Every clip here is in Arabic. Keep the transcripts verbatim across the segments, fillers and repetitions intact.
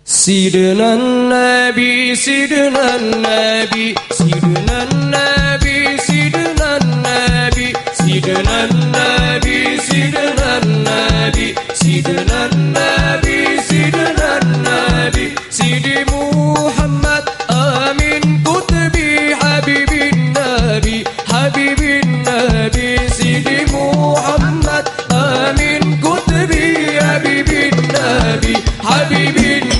سيدنا النبي سيدنا النبي سيدنا النبي سيدنا النبي سيدنا النبي سيدنا النبي سيدنا النبي سيدنا النبي سيدي محمد آمين كتبي حبيب النبي حبيب النبي سيدي محمد آمين كتبي حبيب النبي حبيب النبي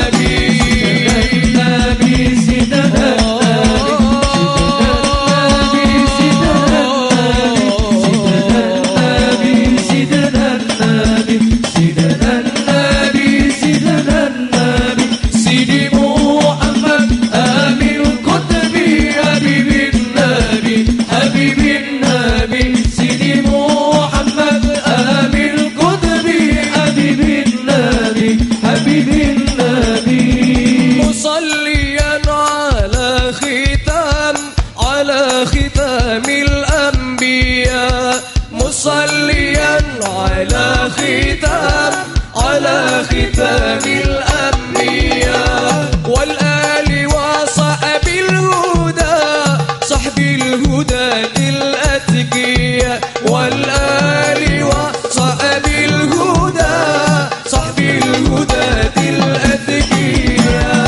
ختام الأنبياء مصليا على ختام على ختام الأنبياء والآل وصحب الهدى صحب الهدى الأتقياء والآل وصحب الهدى صحب الهدى الأتقياء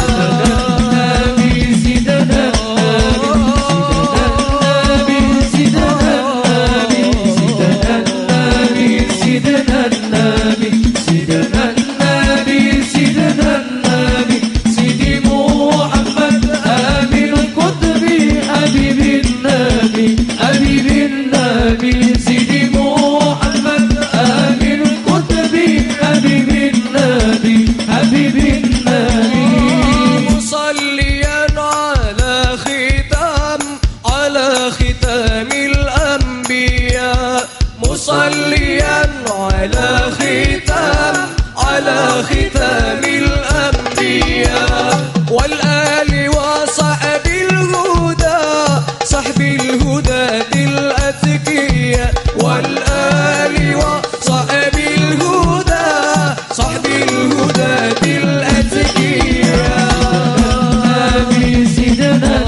مصليا على ختام على ختام الأنبياء والآل وصحب الهدى صحب الهدى الأتقياء والآل وصحب الهدى صحب الهدى الأتقياء سيدنا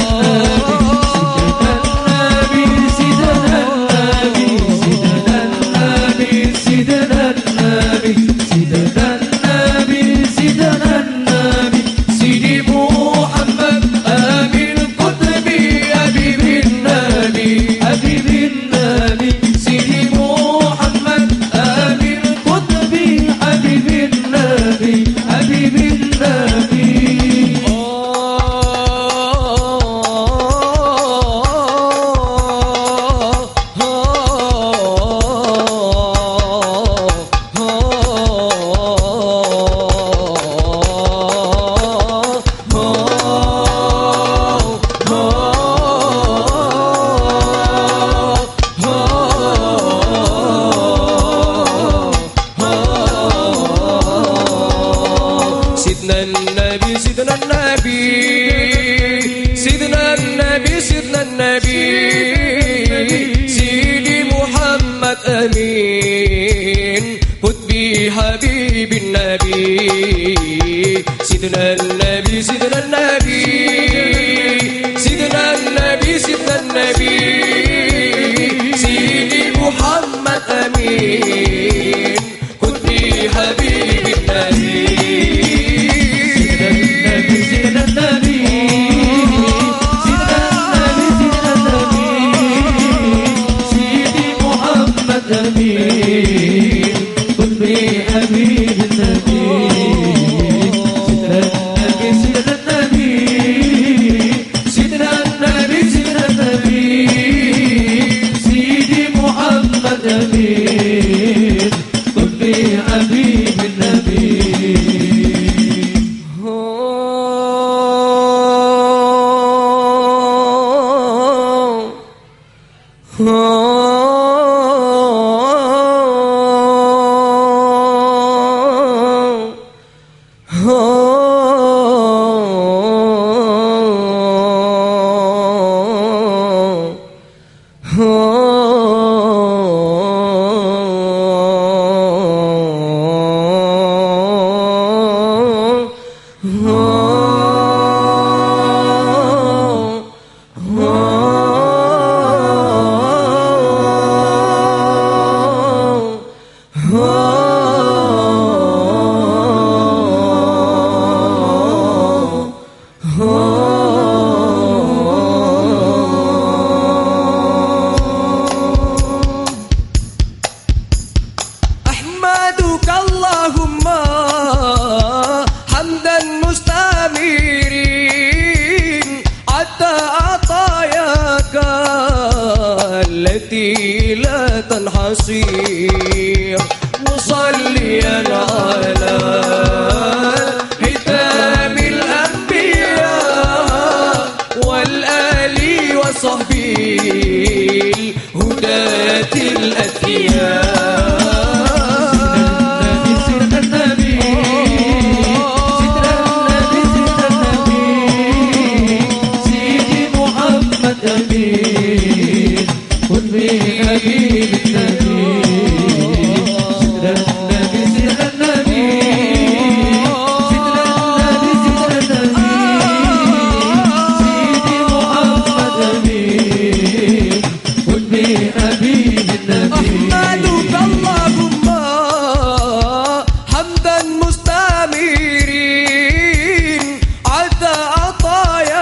النبي سيدنا النبي سيدنا النبي سيدنا النبي سيدي محمد أمين قطبي حبيب النبي سيدنا النبي سيدنا النبي سيدنا النبي سيدنا النبي سيدي محمد أمين قطبي حبيب النبي التي لا تنحصر مصليا على ختام الأنبياء والآل وصحبه الهداة الأتقياء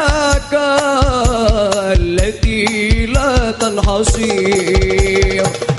التي لا تنحصر